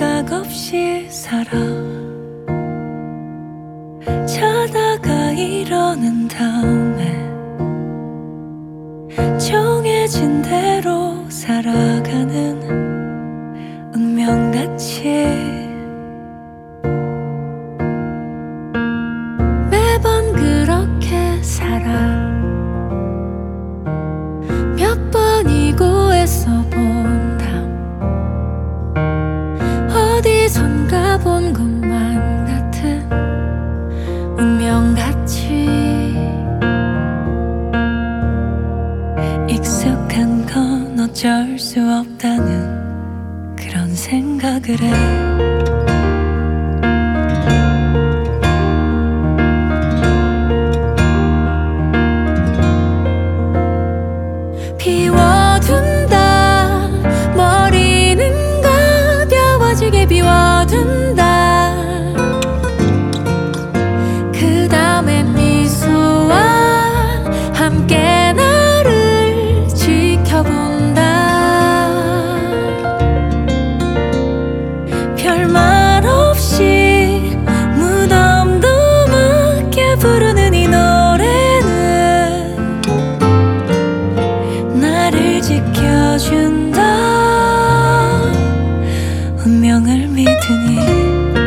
생각 없이 살아. 자다가 일어난 다음에 정해진 대로 살아가는 운명같이 매번 그렇게 살아. 몇 번이고 애써본다. 어디선가 본 것만 같은 운명같이 익숙한 건 어쩔 수 없다는 그런 생각을 해. 비워둔다. 머리는 가벼워지게 비워둔다. 그 다음엔 미소와 함께 나를 지켜본다. 별말 없이 무덤도 맞게 부르는 이 노래는 나를 지켜준다. 운명을 믿으니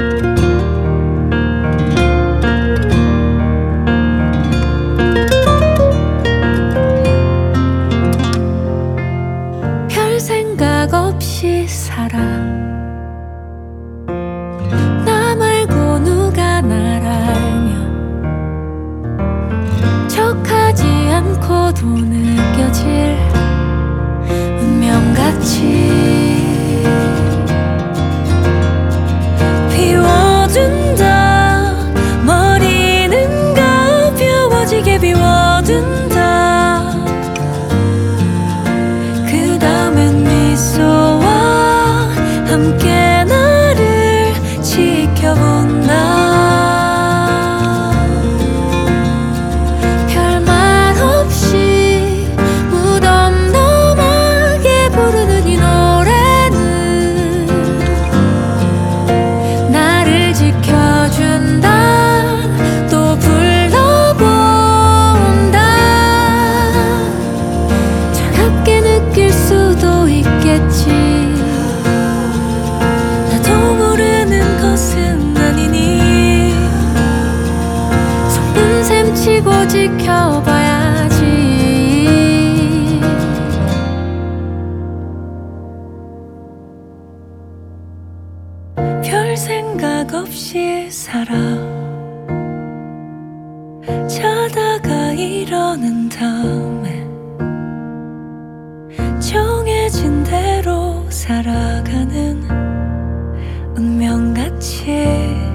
별 생각 없이 살아. 나 말고 누가 날 알며 척하지 않고도 느껴질 운명같이 비워둔다. 머리는 가벼워지게 비워둔다. 그 다음엔 미소와 함께 나를 지켜본다. 별말 없이 무덤 넘어게 부르는 이 노래는 나를 지켜준다. 또 불러본다. 차갑게 느낄 수도 있겠지. 나도 모르는 것은 아니니 속는 셈 치고 지켜봐야지. 별 생각 없이 살아. 자다가 일어난 다음에 정해진 대로 살아가는 운명같이